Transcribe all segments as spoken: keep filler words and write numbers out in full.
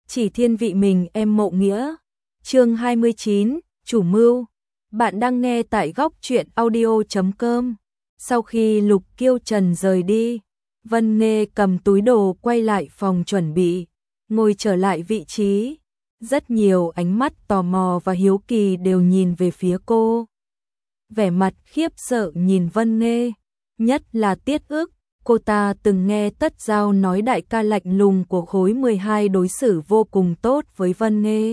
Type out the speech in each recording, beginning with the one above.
Chỉ thiên vị mình em Mộ Nghĩa. Chương hai mươi chín, chủ mưu. Bạn đang nghe tại góc truyện audio chấm com. Sau khi Lục Kiêu Trần rời đi, Vân Nghê cầm túi đồ quay lại phòng chuẩn bị, ngồi trở lại vị trí. Rất nhiều ánh mắt tò mò và hiếu kỳ đều nhìn về phía cô. Vẻ mặt khiếp sợ nhìn Vân Nghê, nhất là Tiết Ức. Cô ta từng nghe Tất Giao nói đại ca lạnh lùng của khối mười hai đối xử vô cùng tốt với Vân Nghê.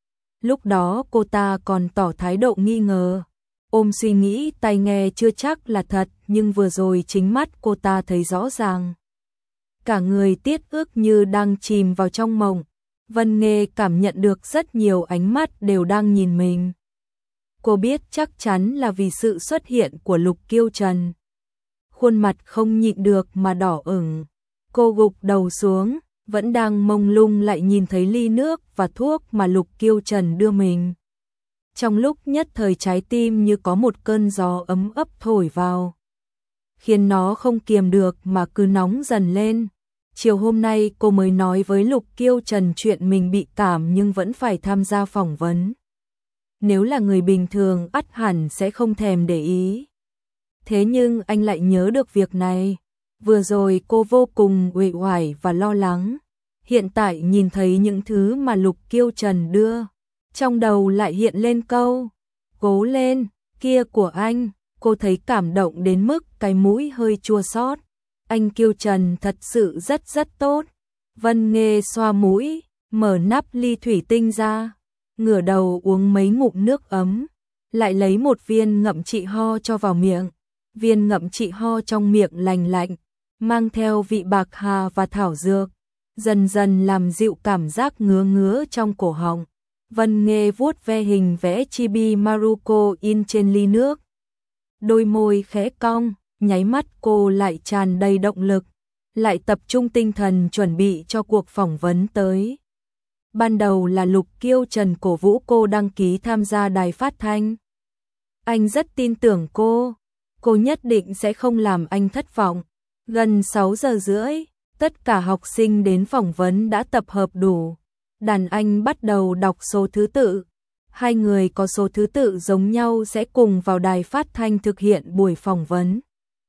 Lúc đó cô ta còn tỏ thái độ nghi ngờ, ôm suy nghĩ tai nghe chưa chắc là thật, nhưng vừa rồi chính mắt cô ta thấy rõ ràng. Cả người Tiết Ức như đang chìm vào trong mộng. Vân Nghê cảm nhận được rất nhiều ánh mắt đều đang nhìn mình. Cô biết chắc chắn là vì sự xuất hiện của Lục Kiêu Trần. Khuôn mặt không nhịn được mà đỏ ửng. Cô gục đầu xuống, vẫn đang mông lung lại nhìn thấy ly nước và thuốc mà Lục Kiêu Trần đưa mình. Trong lúc nhất thời trái tim như có một cơn gió ấm ấp thổi vào, khiến nó không kiềm được mà cứ nóng dần lên. Chiều hôm nay cô mới nói với Lục Kiêu Trần chuyện mình bị cảm nhưng vẫn phải tham gia phỏng vấn. Nếu là người bình thường ắt hẳn sẽ không thèm để ý. Thế nhưng anh lại nhớ được việc này. Vừa rồi cô vô cùng uể oải và lo lắng. Hiện tại nhìn thấy những thứ mà Lục Kiêu Trần đưa, trong đầu lại hiện lên câu cố lên kia của anh. Cô thấy cảm động đến mức cái mũi hơi chua xót. Anh Kiêu Trần thật sự rất rất tốt. Vân Nghê xoa mũi, mở nắp ly thủy tinh ra, ngửa đầu uống mấy ngụm nước ấm, lại lấy một viên ngậm trị ho cho vào miệng. Viên ngậm trị ho trong miệng lành lạnh, mang theo vị bạc hà và thảo dược, dần dần làm dịu cảm giác ngứa ngứa trong cổ họng. Vân Nghê vuốt ve hình vẽ chibi Maruko in trên ly nước. Đôi môi khẽ cong, nháy mắt cô lại tràn đầy động lực, lại tập trung tinh thần chuẩn bị cho cuộc phỏng vấn tới. Ban đầu là Lục Kiêu Trần cổ vũ cô đăng ký tham gia đài phát thanh. Anh rất tin tưởng cô, cô nhất định sẽ không làm anh thất vọng. Gần sáu giờ rưỡi, tất cả học sinh đến phỏng vấn đã tập hợp đủ. Đàn anh bắt đầu đọc số thứ tự. Hai người có số thứ tự giống nhau sẽ cùng vào đài phát thanh thực hiện buổi phỏng vấn.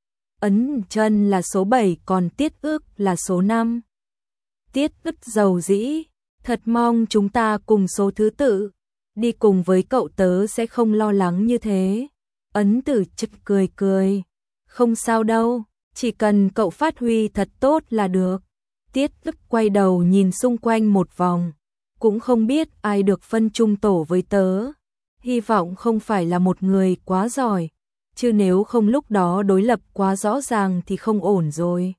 Ấn Chân là số bảy, còn Tiết Ức là số năm. Tiết Ức dầu dĩ, thật mong chúng ta cùng số thứ tự. Đi cùng với cậu tớ sẽ không lo lắng như thế. Ấn Tử chực cười cười. Không sao đâu, chỉ cần cậu phát huy thật tốt là được. Tiết Ức quay đầu nhìn xung quanh một vòng. Cũng không biết ai được phân chung tổ với tớ. Hy vọng không phải là một người quá giỏi. Chứ nếu không lúc đó đối lập quá rõ ràng thì không ổn rồi.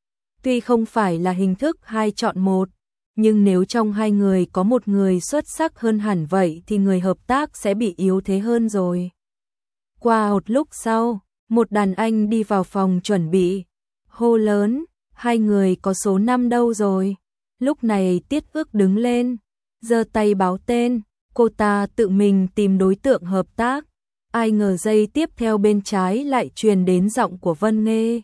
Tuy không phải là hình thức hai chọn một, nhưng nếu trong hai người có một người xuất sắc hơn hẳn vậy thì người hợp tác sẽ bị yếu thế hơn rồi. Qua một lúc sau, một đàn anh đi vào phòng chuẩn bị, hô lớn, hai người có số năm đâu rồi? Lúc này Tiết Ức đứng lên, giơ tay báo tên, cô ta tự mình tìm đối tượng hợp tác. Ai ngờ giây tiếp theo bên trái lại truyền đến giọng của Vân Nghê.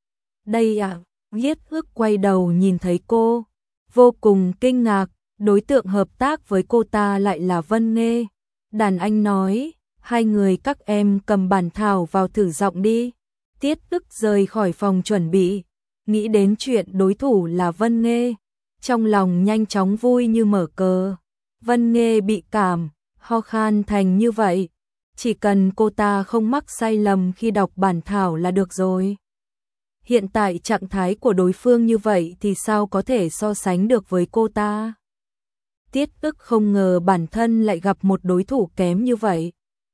Đây à? Tiết Ức quay đầu nhìn thấy cô, vô cùng kinh ngạc, đối tượng hợp tác với cô ta lại là Vân Nghê. Đàn anh nói, hai người các em cầm bản thảo vào thử giọng đi. Tiết Ức rời khỏi phòng chuẩn bị, nghĩ đến chuyện đối thủ là Vân Nghê, trong lòng nhanh chóng vui như mở cờ. Vân Nghê bị cảm, ho khan thành như vậy, chỉ cần cô ta không mắc sai lầm khi đọc bản thảo là được rồi. Hiện tại trạng thái của đối phương như vậy thì sao có thể so sánh được với cô ta. Tiết Ức không ngờ bản thân lại gặp một đối thủ kém như vậy.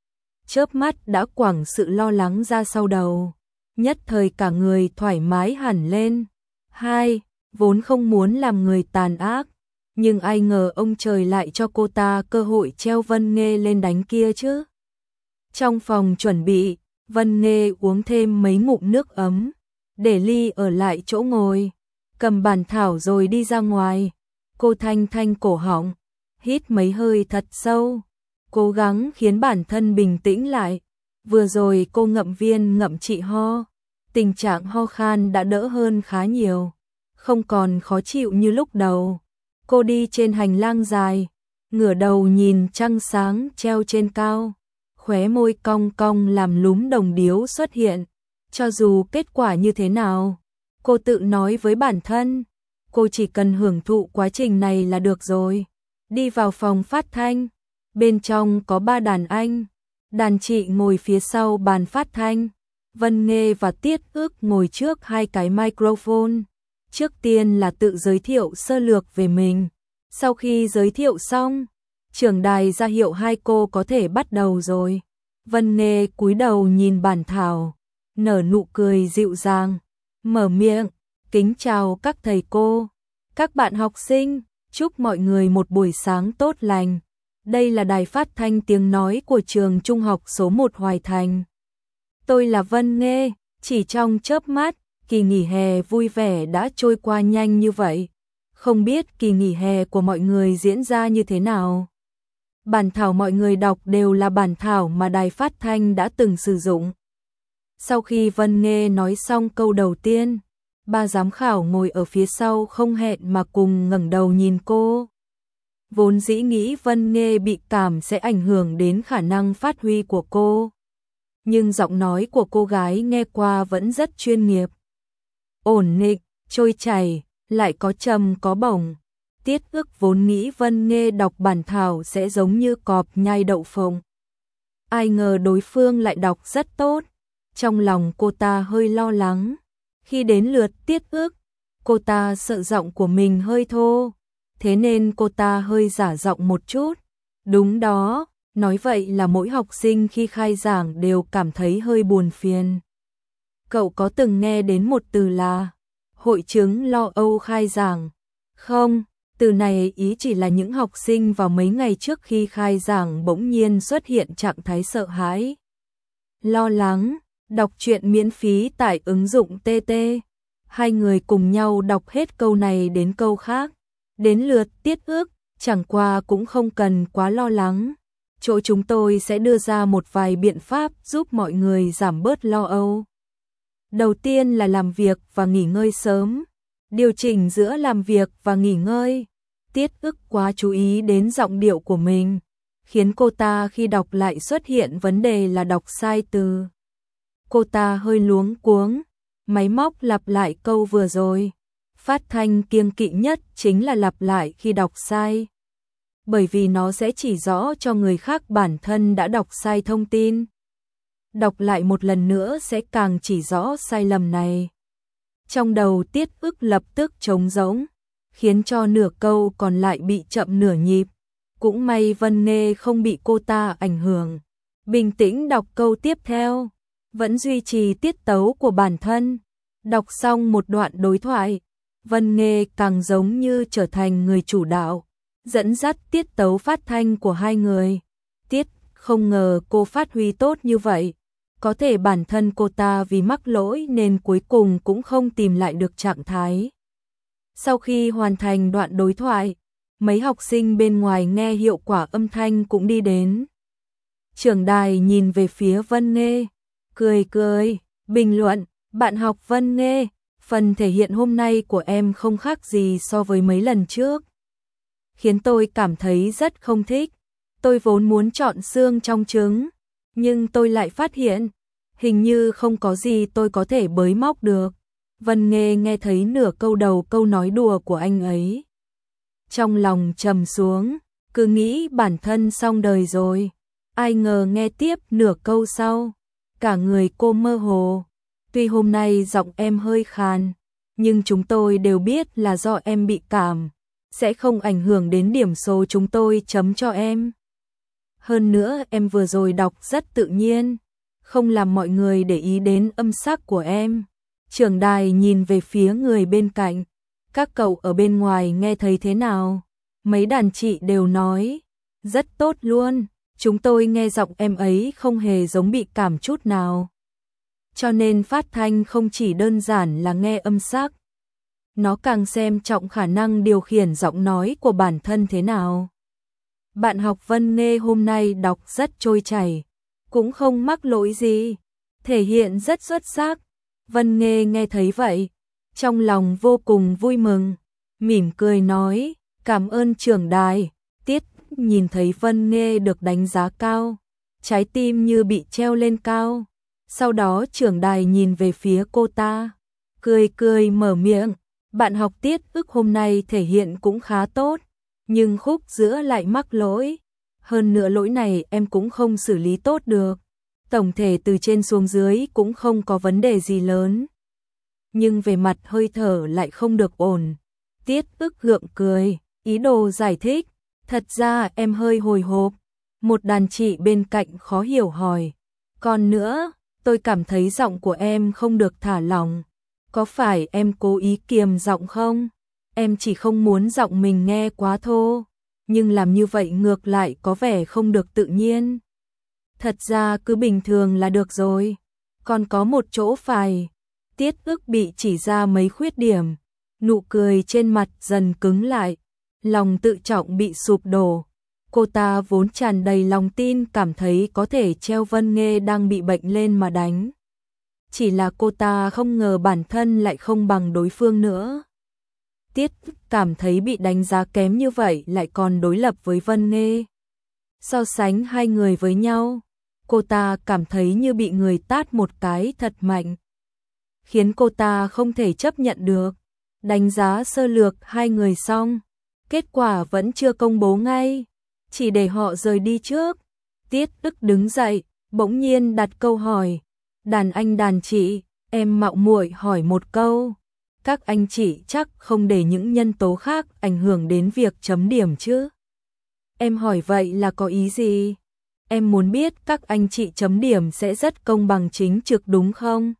Chớp mắt đã quẳng sự lo lắng ra sau đầu, nhất thời cả người thoải mái hẳn lên. Hai, vốn không muốn làm người tàn ác, nhưng ai ngờ ông trời lại cho cô ta cơ hội treo Vân Nghê lên đánh kia chứ. Trong phòng chuẩn bị, Vân Nghê uống thêm mấy ngụm nước ấm, để ly ở lại chỗ ngồi, cầm bản thảo rồi đi ra ngoài. Cô thanh thanh cổ họng, hít mấy hơi thật sâu, cố gắng khiến bản thân bình tĩnh lại. Vừa rồi cô ngậm viên ngậm trị ho, tình trạng ho khan đã đỡ hơn khá nhiều, không còn khó chịu như lúc đầu. Cô đi trên hành lang dài, ngửa đầu nhìn trăng sáng treo trên cao, khóe môi cong cong làm lúm đồng điếu xuất hiện. Cho dù kết quả như thế nào, cô tự nói với bản thân, cô chỉ cần hưởng thụ quá trình này là được rồi. Đi vào phòng phát thanh, bên trong có ba đàn anh, đàn chị ngồi phía sau bàn phát thanh, Vân Nghê và Tiết Ước ngồi trước hai cái microphone. Trước tiên là tự giới thiệu sơ lược về mình. Sau khi giới thiệu xong, trưởng đài ra hiệu hai cô có thể bắt đầu rồi. Vân Nghê cúi đầu nhìn bản thảo, nở nụ cười dịu dàng, mở miệng, kính chào các thầy cô, các bạn học sinh, chúc mọi người một buổi sáng tốt lành. Đây là đài phát thanh tiếng nói của trường trung học số một Hoài Thành. Tôi là Vân Nghê, chỉ trong chớp mắt, kỳ nghỉ hè vui vẻ đã trôi qua nhanh như vậy. Không biết kỳ nghỉ hè của mọi người diễn ra như thế nào? Bản thảo mọi người đọc đều là bản thảo mà đài phát thanh đã từng sử dụng. Sau khi Vân Nghê nói xong câu đầu tiên, ba giám khảo ngồi ở phía sau không hẹn mà cùng ngẩng đầu nhìn cô. Vốn dĩ nghĩ Vân Nghê bị cảm sẽ ảnh hưởng đến khả năng phát huy của cô. Nhưng giọng nói của cô gái nghe qua vẫn rất chuyên nghiệp. Ổn định, trôi chảy, lại có trầm có bổng. Tiết Ước vốn nghĩ Vân Nghê đọc bản thảo sẽ giống như cọp nhai đậu phộng. Ai ngờ đối phương lại đọc rất tốt. Trong lòng cô ta hơi lo lắng. Khi đến lượt Tiết Ước, cô ta sợ giọng của mình hơi thô. Thế nên cô ta hơi giả giọng một chút. Đúng đó, nói vậy là mỗi học sinh khi khai giảng đều cảm thấy hơi buồn phiền. Cậu có từng nghe đến một từ là hội chứng lo âu khai giảng? Không, từ này ý chỉ là những học sinh vào mấy ngày trước khi khai giảng bỗng nhiên xuất hiện trạng thái sợ hãi, lo lắng. Đọc truyện miễn phí tại ứng dụng tê tê. Hai người cùng nhau đọc hết câu này đến câu khác. Đến lượt Tiết Ước, chẳng qua cũng không cần quá lo lắng. Chỗ chúng tôi sẽ đưa ra một vài biện pháp giúp mọi người giảm bớt lo âu. Đầu tiên là làm việc và nghỉ ngơi sớm. Điều chỉnh giữa làm việc và nghỉ ngơi. Tiết Ước quá chú ý đến giọng điệu của mình, khiến cô ta khi đọc lại xuất hiện vấn đề là đọc sai từ. Cô ta hơi luống cuống, máy móc lặp lại câu vừa rồi. Phát thanh kiêng kỵ nhất chính là lặp lại khi đọc sai. Bởi vì nó sẽ chỉ rõ cho người khác bản thân đã đọc sai thông tin. Đọc lại một lần nữa sẽ càng chỉ rõ sai lầm này. Trong đầu Tiết Ước lập tức trống rỗng, khiến cho nửa câu còn lại bị chậm nửa nhịp. Cũng may Vân Nghê không bị cô ta ảnh hưởng. Bình tĩnh đọc câu tiếp theo, vẫn duy trì tiết tấu của bản thân. Đọc xong một đoạn đối thoại, Vân Nghê càng giống như trở thành người chủ đạo, dẫn dắt tiết tấu phát thanh của hai người. Tiết không ngờ cô phát huy tốt như vậy. Có thể bản thân cô ta vì mắc lỗi nên cuối cùng cũng không tìm lại được trạng thái. Sau khi hoàn thành đoạn đối thoại, mấy học sinh bên ngoài nghe hiệu quả âm thanh cũng đi đến. Trưởng đài nhìn về phía Vân Nghê, cười cười, bình luận, bạn học Vân Nghê, phần thể hiện hôm nay của em không khác gì so với mấy lần trước. Khiến tôi cảm thấy rất không thích. Tôi vốn muốn chọn xương trong trứng, nhưng tôi lại phát hiện, hình như không có gì tôi có thể bới móc được. Vân Nghê nghe thấy nửa câu đầu câu nói đùa của anh ấy. Trong lòng trầm xuống, cứ nghĩ bản thân xong đời rồi. Ai ngờ nghe tiếp nửa câu sau, cả người cô mơ hồ. Tuy hôm nay giọng em hơi khàn, nhưng chúng tôi đều biết là do em bị cảm, sẽ không ảnh hưởng đến điểm số chúng tôi chấm cho em. Hơn nữa em vừa rồi đọc rất tự nhiên, không làm mọi người để ý đến âm sắc của em. Trưởng đài nhìn về phía người bên cạnh, các cậu ở bên ngoài nghe thấy thế nào? Mấy đàn chị đều nói, rất tốt luôn, chúng tôi nghe giọng em ấy không hề giống bị cảm chút nào. Cho nên phát thanh không chỉ đơn giản là nghe âm sắc, nó càng xem trọng khả năng điều khiển giọng nói của bản thân thế nào. Bạn học Vân Nghê hôm nay đọc rất trôi chảy, cũng không mắc lỗi gì, thể hiện rất xuất sắc. Vân Nghê nghe thấy vậy, trong lòng vô cùng vui mừng, mỉm cười nói, Cảm ơn trưởng đài. Tiết nhìn thấy Vân Nghê được đánh giá cao, trái tim như bị treo lên cao. Sau đó trưởng đài nhìn về phía cô ta, cười cười mở miệng, bạn học Tiết ức hôm nay thể hiện cũng khá tốt, nhưng khúc giữa lại mắc lỗi. Hơn nữa lỗi này em cũng không xử lý tốt được. Tổng thể từ trên xuống dưới cũng không có vấn đề gì lớn. Nhưng về mặt hơi thở lại không được ổn. Tiết ức gượng cười, ý đồ giải thích. Thật ra em hơi hồi hộp. Một đàn chị bên cạnh khó hiểu hỏi. Còn nữa, tôi cảm thấy giọng của em không được thả lỏng. Có phải em cố ý kiềm giọng không? Em chỉ không muốn giọng mình nghe quá thô. Nhưng làm như vậy ngược lại có vẻ không được tự nhiên. Thật ra cứ bình thường là được rồi. Còn có một chỗ phải. Tiết ức bị chỉ ra mấy khuyết điểm. Nụ cười trên mặt dần cứng lại. Lòng tự trọng bị sụp đổ. Cô ta vốn tràn đầy lòng tin cảm thấy có thể treo Vân Nghê đang bị bệnh lên mà đánh. Chỉ là cô ta không ngờ bản thân lại không bằng đối phương nữa. Tiết cảm thấy bị đánh giá kém như vậy lại còn đối lập với Vân Nghê. So sánh hai người với nhau, cô ta cảm thấy như bị người tát một cái thật mạnh. Khiến cô ta không thể chấp nhận được. Đánh giá sơ lược hai người xong, kết quả vẫn chưa công bố ngay, chỉ để họ rời đi trước. Tiết ức đứng dậy, bỗng nhiên đặt câu hỏi. Đàn anh đàn chị, em mạo muội hỏi một câu. Các anh chị chắc không để những nhân tố khác ảnh hưởng đến việc chấm điểm chứ? Em hỏi vậy là có ý gì? Em muốn biết các anh chị chấm điểm sẽ rất công bằng chính trực đúng không?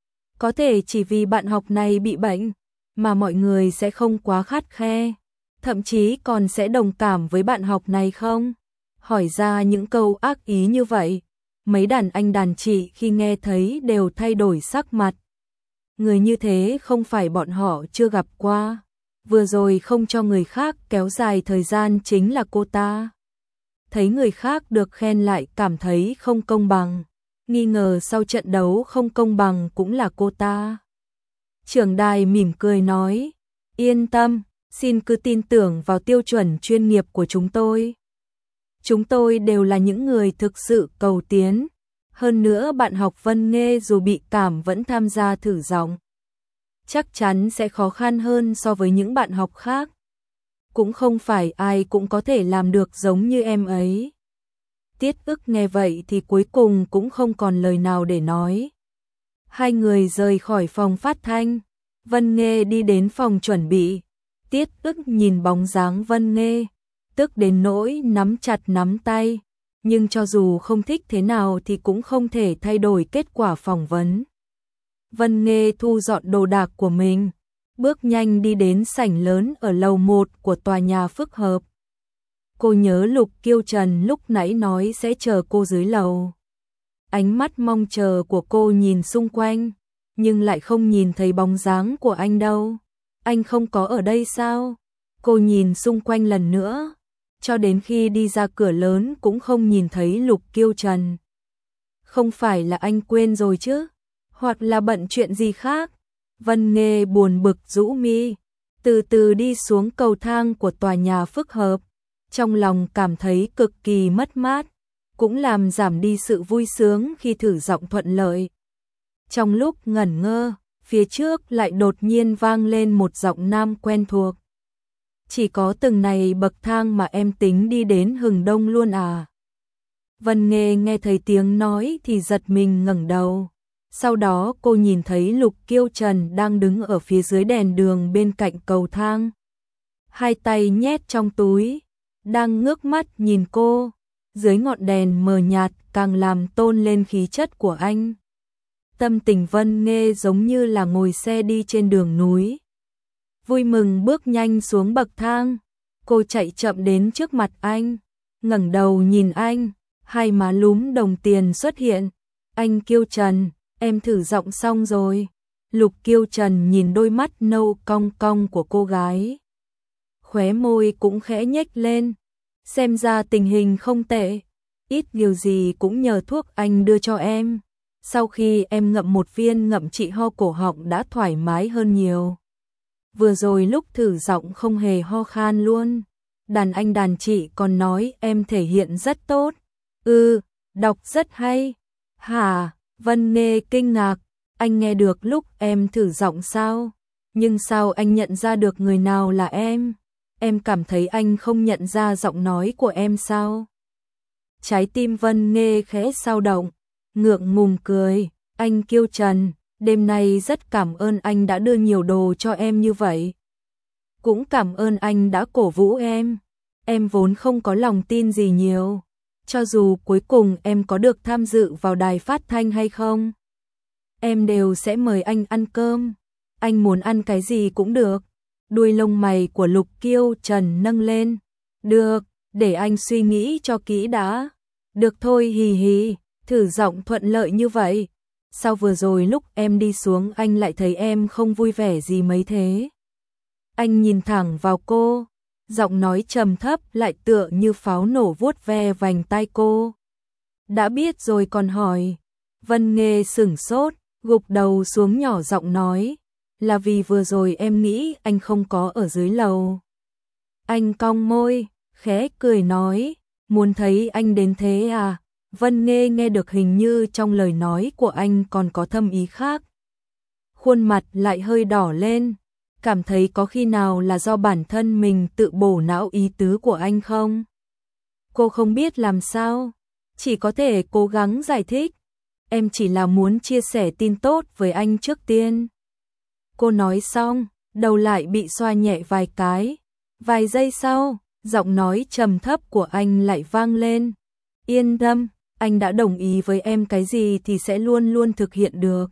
Có thể chỉ vì bạn học này bị bệnh, mà mọi người sẽ không quá khắt khe, thậm chí còn sẽ đồng cảm với bạn học này không? Hỏi ra những câu ác ý như vậy, mấy đàn anh đàn chị khi nghe thấy đều thay đổi sắc mặt. Người như thế không phải bọn họ chưa gặp qua. Vừa rồi không cho người khác kéo dài thời gian chính là cô ta. Thấy người khác được khen lại cảm thấy không công bằng. Nghi ngờ sau trận đấu không công bằng cũng là cô ta. Trưởng đài mỉm cười nói, yên tâm, xin cứ tin tưởng vào tiêu chuẩn chuyên nghiệp của chúng tôi. Chúng tôi đều là những người thực sự cầu tiến. Hơn nữa bạn học Vân Nghê dù bị cảm vẫn tham gia thử giọng. Chắc chắn sẽ khó khăn hơn so với những bạn học khác. Cũng không phải ai cũng có thể làm được giống như em ấy. Tiết ức nghe vậy thì cuối cùng cũng không còn lời nào để nói. Hai người rời khỏi phòng phát thanh. Vân Nghê đi đến phòng chuẩn bị. Tiết ức nhìn bóng dáng Vân Nghê, tức đến nỗi nắm chặt nắm tay. Nhưng cho dù không thích thế nào thì cũng không thể thay đổi kết quả phỏng vấn. Vân Nghê thu dọn đồ đạc của mình, bước nhanh đi đến sảnh lớn ở lầu một của tòa nhà phức hợp. Cô nhớ Lục Kiêu Trần lúc nãy nói sẽ chờ cô dưới lầu. Ánh mắt mong chờ của cô nhìn xung quanh, nhưng lại không nhìn thấy bóng dáng của anh đâu. Anh không có ở đây sao? Cô nhìn xung quanh lần nữa, cho đến khi đi ra cửa lớn cũng không nhìn thấy Lục Kiêu Trần. Không phải là anh quên rồi chứ? Hoặc là bận chuyện gì khác? Vân Nghê buồn bực rũ mi, từ từ đi xuống cầu thang của tòa nhà phức hợp. Trong lòng cảm thấy cực kỳ mất mát, cũng làm giảm đi sự vui sướng khi thử giọng thuận lợi. Trong lúc ngẩn ngơ, phía trước lại đột nhiên vang lên một giọng nam quen thuộc. Chỉ có từng này bậc thang mà em tính đi đến Hừng Đông luôn à? Vân Nghê nghe thấy tiếng nói thì giật mình ngẩng đầu. Sau đó cô nhìn thấy Lục Kiêu Trần đang đứng ở phía dưới đèn đường bên cạnh cầu thang. Hai tay nhét trong túi, đang ngước mắt nhìn cô. Dưới ngọn đèn mờ nhạt càng làm tôn lên khí chất của anh. Tâm tình Vân Nghê giống như là ngồi xe đi trên đường núi. Vui mừng bước nhanh xuống bậc thang. Cô chạy chậm đến trước mặt anh, ngẩng đầu nhìn anh, hai má lúm đồng tiền xuất hiện. Anh Kiêu Trần, em thử giọng xong rồi. Lục Kiêu Trần nhìn đôi mắt nâu cong cong của cô gái. Khóe môi cũng khẽ nhếch lên. Xem ra tình hình không tệ. Ít điều gì cũng nhờ thuốc anh đưa cho em. Sau khi em ngậm một viên ngậm trị ho cổ họng đã thoải mái hơn nhiều. vừa rồi lúc thử giọng không hề ho khan luôn. Đàn anh đàn chị còn nói em thể hiện rất tốt. Ừ, đọc rất hay. Hả? Vân Nghê kinh ngạc, anh nghe được lúc em thử giọng sao? Nhưng sao anh nhận ra được người nào là em? Em cảm thấy anh không nhận ra giọng nói của em sao? Trái tim Vân Nghê khẽ dao động, ngượng ngùng cười, anh Kiêu Trần, đêm nay rất cảm ơn anh đã đưa nhiều đồ cho em như vậy. Cũng cảm ơn anh đã cổ vũ em, em vốn không có lòng tin gì nhiều, cho dù cuối cùng em có được tham dự vào đài phát thanh hay không. Em đều sẽ mời anh ăn cơm, anh muốn ăn cái gì cũng được. Đuôi lông mày của Lục Kiêu Trần nâng lên, được, để anh suy nghĩ cho kỹ đã. Được thôi hì hì, thử giọng thuận lợi như vậy. Sao vừa rồi lúc em đi xuống anh lại thấy em không vui vẻ gì mấy thế? Anh nhìn thẳng vào cô, giọng nói trầm thấp lại tựa như pháo nổ vuốt ve vành tai cô. Đã biết rồi còn hỏi. Vân Nghê sửng sốt, gục đầu xuống nhỏ giọng nói, là vì vừa rồi em nghĩ anh không có ở dưới lầu. Anh cong môi, khẽ cười nói, muốn thấy anh đến thế à? Vân Nghê nghe được hình như trong lời nói của anh còn có thâm ý khác. Khuôn mặt lại hơi đỏ lên, cảm thấy có khi nào là do bản thân mình tự bổ não ý tứ của anh không? Cô không biết làm sao, chỉ có thể cố gắng giải thích. Em chỉ là muốn chia sẻ tin tốt với anh trước tiên. Cô nói xong, đầu lại bị xoa nhẹ vài cái. Vài giây sau, giọng nói trầm thấp của anh lại vang lên. Yên tâm, anh đã đồng ý với em cái gì thì sẽ luôn luôn thực hiện được.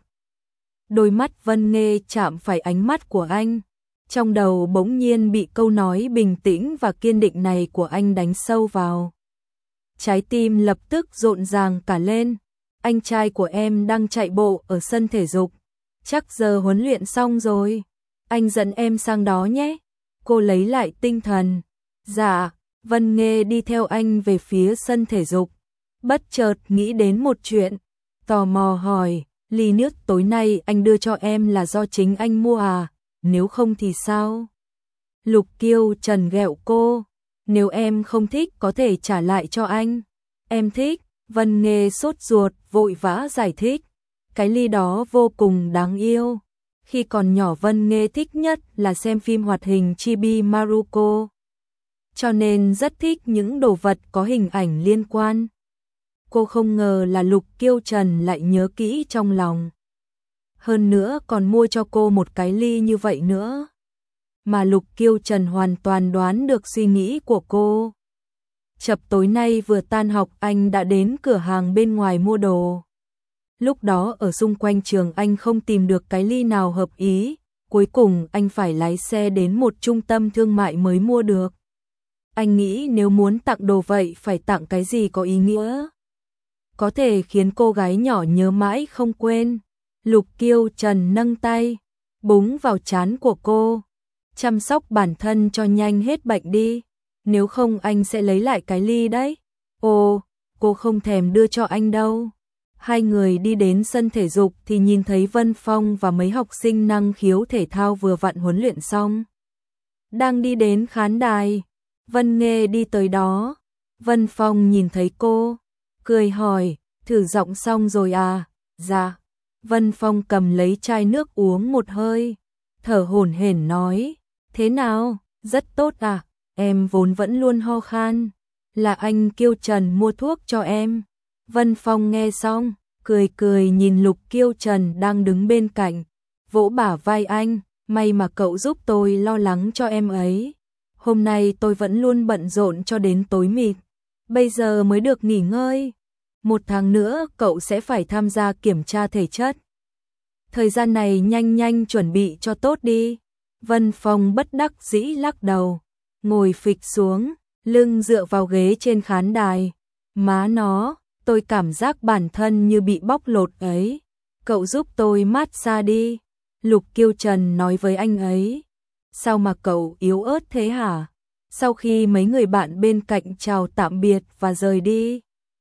Đôi mắt Vân Nghê chạm phải ánh mắt của anh. Trong đầu bỗng nhiên bị câu nói bình tĩnh và kiên định này của anh đánh sâu vào. Trái tim lập tức rộn ràng cả lên. Anh trai của em đang chạy bộ ở sân thể dục. Chắc giờ huấn luyện xong rồi. Anh dẫn em sang đó nhé. Cô lấy lại tinh thần. Dạ, Vân Nghê đi theo anh về phía sân thể dục. Bất chợt nghĩ đến một chuyện. Tò mò hỏi, ly nước tối nay anh đưa cho em là do chính anh mua à? Nếu không thì sao? Lục Kiêu Trần ghẹo cô. Nếu em không thích có thể trả lại cho anh. Em thích. Vân Nghê sốt ruột vội vã giải thích. Cái ly đó vô cùng đáng yêu. Khi còn nhỏ Vân Nghê thích nhất là xem phim hoạt hình Chibi Maruko. Cho nên rất thích những đồ vật có hình ảnh liên quan. Cô không ngờ là Lục Kiêu Trần lại nhớ kỹ trong lòng. Hơn nữa còn mua cho cô một cái ly như vậy nữa. Mà Lục Kiêu Trần hoàn toàn đoán được suy nghĩ của cô. Chập tối nay vừa tan học anh đã đến cửa hàng bên ngoài mua đồ. Lúc đó ở xung quanh trường anh không tìm được cái ly nào hợp ý. Cuối cùng anh phải lái xe đến một trung tâm thương mại mới mua được. Anh nghĩ nếu muốn tặng đồ vậy phải tặng cái gì có ý nghĩa. Có thể khiến cô gái nhỏ nhớ mãi không quên. Lục Kiêu Trần nâng tay, búng vào trán của cô. Chăm sóc bản thân cho nhanh hết bệnh đi. Nếu không anh sẽ lấy lại cái ly đấy. Ồ, cô không thèm đưa cho anh đâu. Hai người đi đến sân thể dục thì nhìn thấy Vân Phong và mấy học sinh năng khiếu thể thao vừa vặn huấn luyện xong. Đang đi đến khán đài. Vân Nghê đi tới đó. Vân Phong nhìn thấy cô, cười hỏi, thử giọng xong rồi à? Dạ. Vân Phong cầm lấy chai nước uống một hơi, thở hổn hển nói, thế nào, rất tốt à, em vốn vẫn luôn ho khan, là anh Kiêu Trần mua thuốc cho em. Vân Phong nghe xong, cười cười nhìn Lục Kiêu Trần đang đứng bên cạnh, vỗ bả vai anh, may mà cậu giúp tôi lo lắng cho em ấy. Hôm nay tôi vẫn luôn bận rộn cho đến tối mịt, bây giờ mới được nghỉ ngơi. Một tháng nữa cậu sẽ phải tham gia kiểm tra thể chất. Thời gian này nhanh nhanh chuẩn bị cho tốt đi. Vân Phong bất đắc dĩ lắc đầu, ngồi phịch xuống, lưng dựa vào ghế trên khán đài. Má nó, tôi cảm giác bản thân như bị bóc lột ấy. Cậu giúp tôi massage đi. Lục Kiêu Trần nói với anh ấy. Sao mà cậu yếu ớt thế hả? Sau khi mấy người bạn bên cạnh chào tạm biệt và rời đi,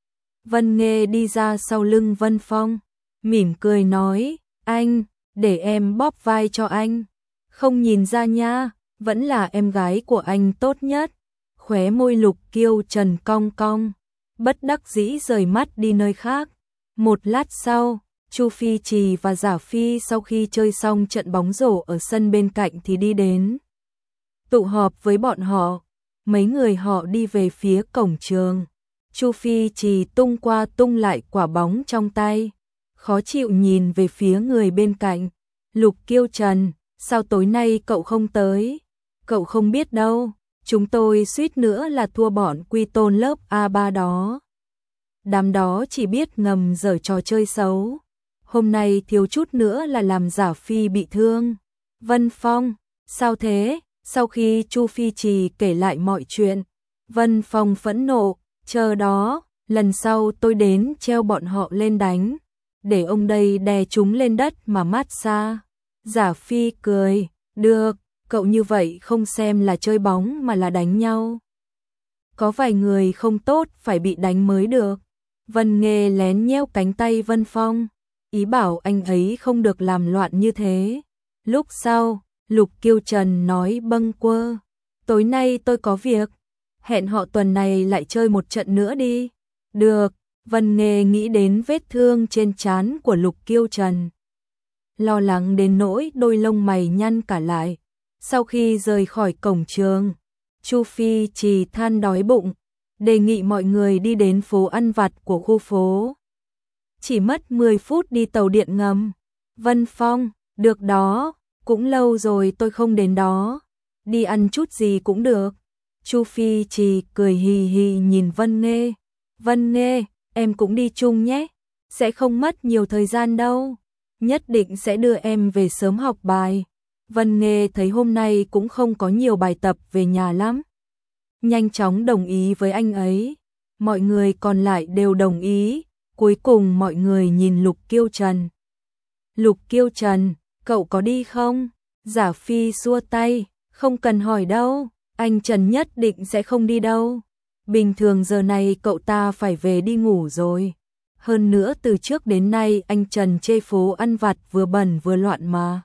Vân Nghê đi ra sau lưng Vân Phong, mỉm cười nói, anh, để em bóp vai cho anh. Không nhìn ra nha, vẫn là em gái của anh tốt nhất. Khóe môi Lục Kiêu Trần cong cong, bất đắc dĩ rời mắt đi nơi khác. Một lát sau, Chu Phi Trì và Giả Phi sau khi chơi xong trận bóng rổ ở sân bên cạnh thì đi đến tụ họp với bọn họ. Mấy người họ đi về phía cổng trường. Chu Phi Trì tung qua tung lại quả bóng trong tay, khó chịu nhìn về phía người bên cạnh. Lục Kiêu Trần, sao tối nay cậu không tới? Cậu không biết đâu, chúng tôi suýt nữa là thua bọn Quy Tôn lớp a ba đó. Đám đó chỉ biết ngầm giở trò chơi xấu. Hôm nay thiếu chút nữa là làm Giả Phi bị thương. Vân Phong, sao thế? Sau khi Chu Phi Trì kể lại mọi chuyện, Vân Phong phẫn nộ, chờ đó, lần sau tôi đến treo bọn họ lên đánh, để ông đây đè chúng lên đất mà mát xa. Giả Phi cười, được, cậu như vậy không xem là chơi bóng mà là đánh nhau. Có vài người không tốt phải bị đánh mới được. Vân Nghê lén nhéo cánh tay Vân Phong, ý bảo anh ấy không được làm loạn như thế. Lúc sau, Lục Kiêu Trần nói bâng quơ, tối nay tôi có việc, hẹn họ tuần này lại chơi một trận nữa đi. Được, Vân Nghê nghĩ đến vết thương trên trán của Lục Kiêu Trần, lo lắng đến nỗi đôi lông mày nhăn cả lại. Sau khi rời khỏi cổng trường, Chu Phi Trì than đói bụng, đề nghị mọi người đi đến phố ăn vặt của khu phố. Chỉ mất mười phút đi tàu điện ngầm. Vân Phong, được đó, cũng lâu rồi tôi không đến đó, đi ăn chút gì cũng được. Chu Phi Trì cười hì hì nhìn Vân Nghê. Vân Nghê, em cũng đi chung nhé, sẽ không mất nhiều thời gian đâu, nhất định sẽ đưa em về sớm học bài. Vân Nghê thấy hôm nay cũng không có nhiều bài tập về nhà lắm, nhanh chóng đồng ý với anh ấy. Mọi người còn lại đều đồng ý. Cuối cùng mọi người nhìn Lục Kiêu Trần. Lục Kiêu Trần, cậu có đi không? Giả Phi xua tay, không cần hỏi đâu, anh Trần nhất định sẽ không đi đâu. Bình thường giờ này cậu ta phải về đi ngủ rồi. Hơn nữa từ trước đến nay anh Trần chê phố ăn vặt vừa bẩn vừa loạn mà.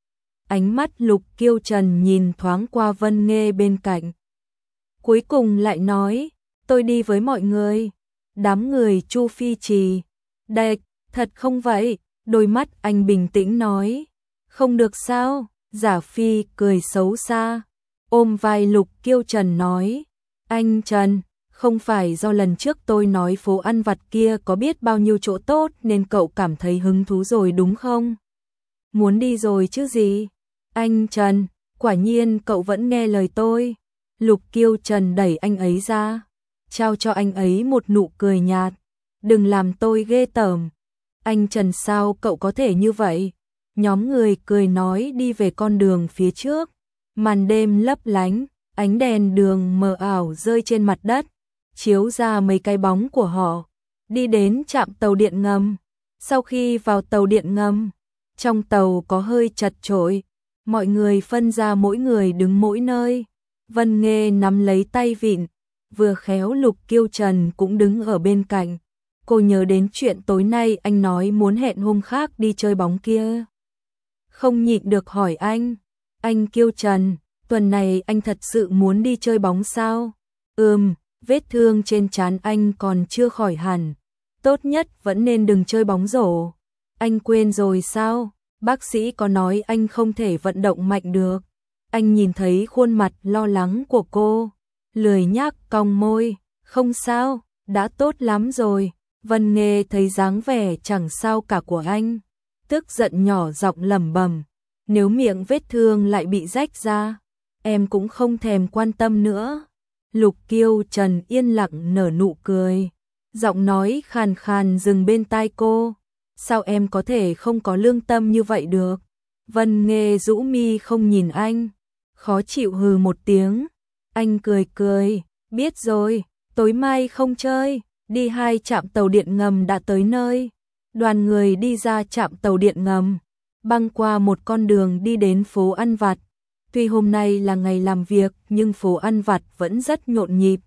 Ánh mắt Lục Kiêu Trần nhìn thoáng qua Vân Nghê bên cạnh. Cuối cùng lại nói, tôi đi với mọi người. Đám người Chu Phi Trì, đệch, thật không vậy? Đôi mắt anh bình tĩnh nói, không được sao? Giả Phi cười xấu xa, ôm vai Lục Kiêu Trần nói, anh Trần, không phải do lần trước tôi nói phố ăn vặt kia có biết bao nhiêu chỗ tốt nên cậu cảm thấy hứng thú rồi đúng không? Muốn đi rồi chứ gì? Anh Trần, quả nhiên cậu vẫn nghe lời tôi. Lục Kiêu Trần đẩy anh ấy ra, trao cho anh ấy một nụ cười nhạt. Đừng làm tôi ghê tởm. Anh Trần sao cậu có thể như vậy? Nhóm người cười nói đi về con đường phía trước. Màn đêm lấp lánh, ánh đèn đường mờ ảo rơi trên mặt đất, chiếu ra mấy cái bóng của họ. Đi đến trạm tàu điện ngầm. Sau khi vào tàu điện ngầm, trong tàu có hơi chật chội, mọi người phân ra mỗi người đứng mỗi nơi. Vân Nghê nắm lấy tay vịn, vừa khéo Lục Kiêu Trần cũng đứng ở bên cạnh. Cô nhớ đến chuyện tối nay anh nói muốn hẹn hôm khác đi chơi bóng kia. Không nhịn được hỏi anh, anh Kiêu Trần, tuần này anh thật sự muốn đi chơi bóng sao? Ừm, vết thương trên trán anh còn chưa khỏi hẳn, tốt nhất vẫn nên đừng chơi bóng rổ. Anh quên rồi sao? Bác sĩ có nói anh không thể vận động mạnh được. Anh nhìn thấy khuôn mặt lo lắng của cô, lười nhác cong môi, không sao, đã tốt lắm rồi. Vân Nghê thấy dáng vẻ chẳng sao cả của anh, tức giận nhỏ giọng lẩm bẩm, nếu miệng vết thương lại bị rách ra, em cũng không thèm quan tâm nữa. Lục Kiêu Trần yên lặng nở nụ cười, giọng nói khàn khàn dừng bên tai cô, sao em có thể không có lương tâm như vậy được? Vân Nghê rũ mi không nhìn anh, khó chịu hừ một tiếng. Anh cười cười, biết rồi, tối mai không chơi. Đi hai trạm tàu điện ngầm đã tới nơi. Đoàn người đi ra trạm tàu điện ngầm, băng qua một con đường đi đến phố ăn vặt. Tuy hôm nay là ngày làm việc nhưng phố ăn vặt vẫn rất nhộn nhịp.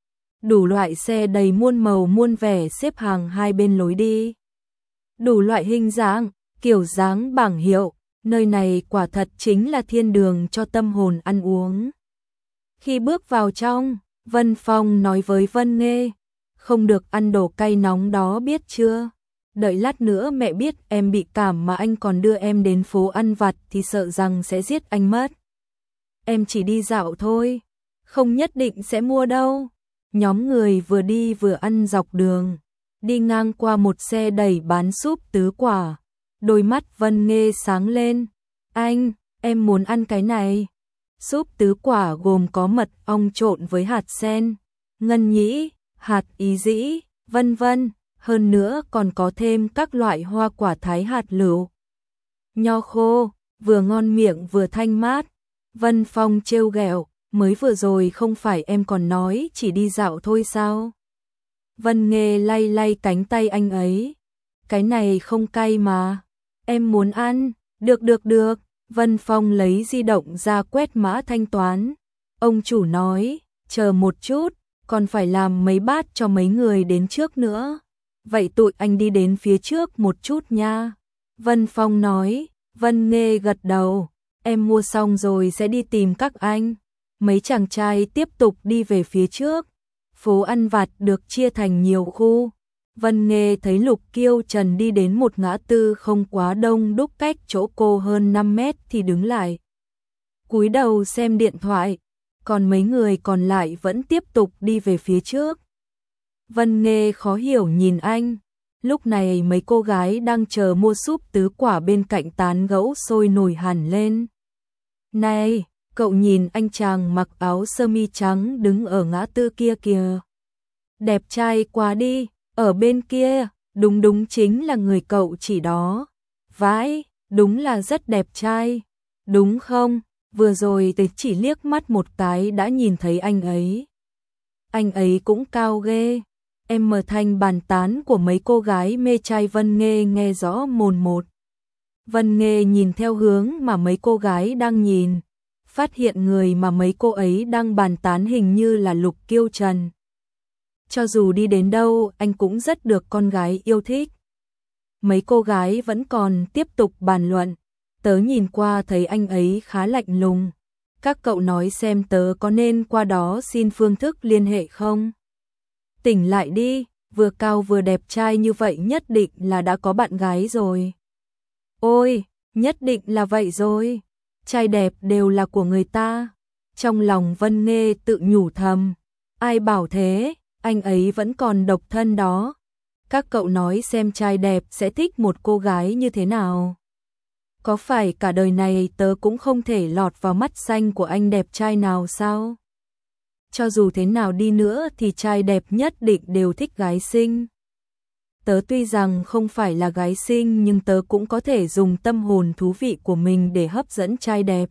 Đủ loại xe đầy muôn màu muôn vẻ xếp hàng hai bên lối đi. Đủ loại hình dáng, kiểu dáng bảng hiệu, Nơi này quả thật chính là thiên đường cho tâm hồn ăn uống. Khi bước vào trong, Vân Phong nói với Vân Nghê, không được ăn đồ cay nóng đó biết chưa? Đợi lát nữa mẹ biết em bị cảm mà anh còn đưa em đến phố ăn vặt thì sợ rằng sẽ giết anh mất. Em chỉ đi dạo thôi, không nhất định sẽ mua đâu. Nhóm người vừa đi vừa ăn dọc đường, đi ngang qua một xe đẩy bán súp tứ quả. Đôi mắt Vân Nghê sáng lên. Anh, em muốn ăn cái này. Súp tứ quả gồm có mật ong trộn với hạt sen, ngân nhĩ, hạt ý dĩ, vân vân. Hơn nữa còn có thêm các loại hoa quả thái hạt lựu. Nho khô, vừa ngon miệng vừa thanh mát. Vân Phong trêu ghẹo, mới vừa rồi không phải em còn nói chỉ đi dạo thôi sao? Vân Nghê lay lay cánh tay anh ấy. Cái này không cay mà. Em muốn ăn. Được được được. Vân Phong lấy di động ra quét mã thanh toán. Ông chủ nói, chờ một chút, còn phải làm mấy bát cho mấy người đến trước nữa. Vậy tụi anh đi đến phía trước một chút nha. Vân Phong nói. Vân Nghê gật đầu. Em mua xong rồi sẽ đi tìm các anh. Mấy chàng trai tiếp tục đi về phía trước. Phố ăn vặt được chia thành nhiều khu. Vân Nghê thấy Lục Kiêu Trần đi đến một ngã tư không quá đông đúc cách chỗ cô hơn năm mét thì đứng lại. Cúi đầu xem điện thoại, còn mấy người còn lại vẫn tiếp tục đi về phía trước. Vân Nghê khó hiểu nhìn anh. Lúc này mấy cô gái đang chờ mua súp tứ quả bên cạnh tán gẫu sôi nổi hẳn lên. Này, cậu nhìn anh chàng mặc áo sơ mi trắng đứng ở ngã tư kia kìa. Đẹp trai quá đi, ở bên kia, đúng đúng chính là người cậu chỉ đó. Vãi, đúng là rất đẹp trai. Đúng không? Vừa rồi tôi chỉ liếc mắt một cái đã nhìn thấy anh ấy. Anh ấy cũng cao ghê. Em mở thành bàn tán của mấy cô gái mê trai Vân Nghê nghe rõ mồn một. Vân Nghê nhìn theo hướng mà mấy cô gái đang nhìn, phát hiện người mà mấy cô ấy đang bàn tán hình như là Lục Kiêu Trần. Cho dù đi đến đâu anh cũng rất được con gái yêu thích. Mấy cô gái vẫn còn tiếp tục bàn luận. Tớ nhìn qua thấy anh ấy khá lạnh lùng. Các cậu nói xem tớ có nên qua đó xin phương thức liên hệ không? Tỉnh lại đi, vừa cao vừa đẹp trai như vậy nhất định là đã có bạn gái rồi. Ôi, nhất định là vậy rồi. Trai đẹp đều là của người ta. Trong lòng Vân Nghê tự nhủ thầm. Ai bảo thế, anh ấy vẫn còn độc thân đó. Các cậu nói xem trai đẹp sẽ thích một cô gái như thế nào. Có phải cả đời này tớ cũng không thể lọt vào mắt xanh của anh đẹp trai nào sao? Cho dù thế nào đi nữa thì trai đẹp nhất định đều thích gái xinh. Tớ tuy rằng không phải là gái xinh nhưng tớ cũng có thể dùng tâm hồn thú vị của mình để hấp dẫn trai đẹp.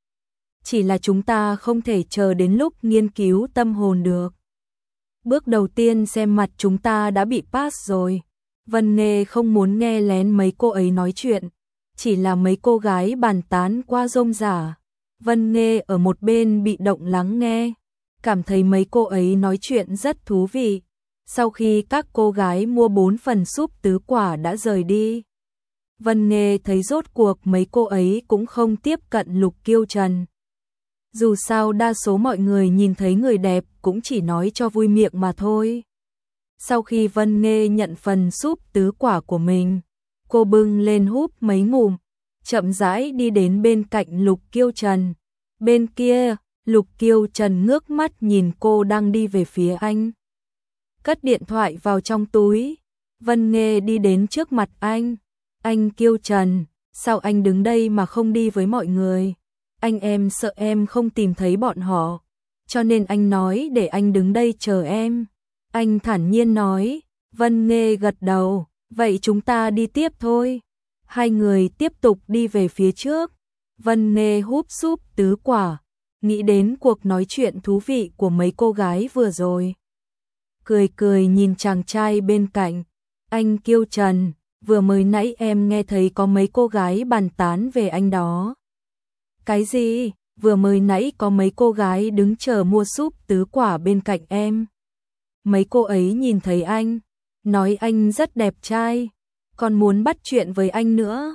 Chỉ là chúng ta không thể chờ đến lúc nghiên cứu tâm hồn được. Bước đầu tiên xem mặt chúng ta đã bị pass rồi. Vân Nghê không muốn nghe lén mấy cô ấy nói chuyện. Chỉ là mấy cô gái bàn tán qua rôm rả. Vân Nghê ở một bên bị động lắng nghe. Cảm thấy mấy cô ấy nói chuyện rất thú vị. Sau khi các cô gái mua bốn phần súp tứ quả đã rời đi, Vân Nghê thấy rốt cuộc mấy cô ấy cũng không tiếp cận Lục Kiêu Trần. Dù sao đa số mọi người nhìn thấy người đẹp cũng chỉ nói cho vui miệng mà thôi. Sau khi Vân Nghê nhận phần súp tứ quả của mình, cô bưng lên húp mấy ngụm, chậm rãi đi đến bên cạnh Lục Kiêu Trần. Bên kia, Lục Kiêu Trần ngước mắt nhìn cô đang đi về phía anh. Cất điện thoại vào trong túi, Vân Nghê đi đến trước mặt anh. Anh Kiêu Trần, sao anh đứng đây mà không đi với mọi người? Anh em sợ em không tìm thấy bọn họ, cho nên anh nói để anh đứng đây chờ em. Anh thản nhiên nói. Vân Nghê gật đầu, vậy chúng ta đi tiếp thôi. Hai người tiếp tục đi về phía trước. Vân Nghê húp súp tứ quả, nghĩ đến cuộc nói chuyện thú vị của mấy cô gái vừa rồi. Cười cười nhìn chàng trai bên cạnh. Anh Kiêu Trần, vừa mới nãy em nghe thấy có mấy cô gái bàn tán về anh đó. Cái gì? Vừa mới nãy có mấy cô gái đứng chờ mua súp tứ quả bên cạnh em. Mấy cô ấy nhìn thấy anh, nói anh rất đẹp trai, còn muốn bắt chuyện với anh nữa.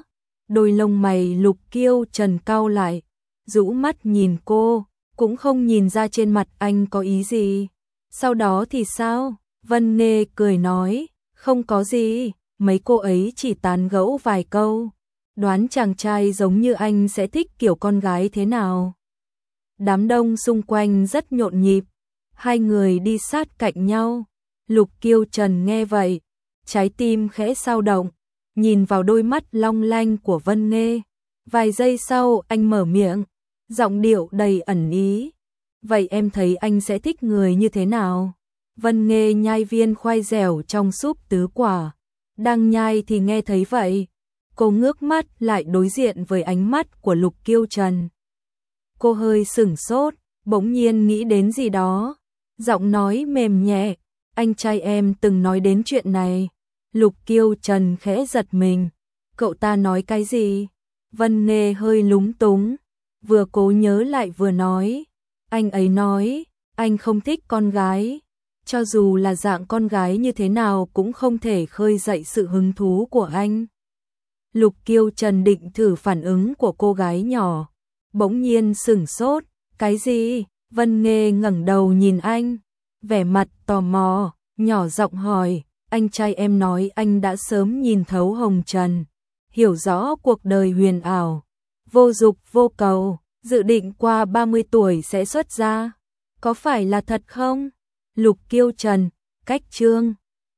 Đôi lông mày Lục Kiêu Trần cau lại, rũ mắt nhìn cô, cũng không nhìn ra trên mặt anh có ý gì. Sau đó thì sao? Vân Nghê cười nói, không có gì, mấy cô ấy chỉ tán gẫu vài câu. Đoán chàng trai giống như anh sẽ thích kiểu con gái thế nào. Đám đông xung quanh rất nhộn nhịp, hai người đi sát cạnh nhau. Lục Kiêu Trần nghe vậy, trái tim khẽ dao động, nhìn vào đôi mắt long lanh của Vân Nghê. Vài giây sau anh mở miệng, giọng điệu đầy ẩn ý. Vậy em thấy anh sẽ thích người như thế nào? Vân Nghê nhai viên khoai dẻo trong súp tứ quả. Đang nhai thì nghe thấy vậy. Cô ngước mắt lại đối diện với ánh mắt của Lục Kiêu Trần. Cô hơi sửng sốt, bỗng nhiên nghĩ đến gì đó. Giọng nói mềm nhẹ, anh trai em từng nói đến chuyện này. Lục Kiêu Trần khẽ giật mình. Cậu ta nói cái gì? Vân Nghê hơi lúng túng, vừa cố nhớ lại vừa nói. Anh ấy nói, anh không thích con gái. Cho dù là dạng con gái như thế nào cũng không thể khơi dậy sự hứng thú của anh. Lục Kiêu Trần định thử phản ứng của cô gái nhỏ, bỗng nhiên sửng sốt. Cái gì? Vân Nghê ngẩng đầu nhìn anh, vẻ mặt tò mò, nhỏ giọng hỏi. Anh trai em nói anh đã sớm nhìn thấu hồng trần, hiểu rõ cuộc đời huyền ảo, vô dục vô cầu, dự định qua ba mươi tuổi sẽ xuất gia. Có phải là thật không? Lục Kiêu Trần, cách chương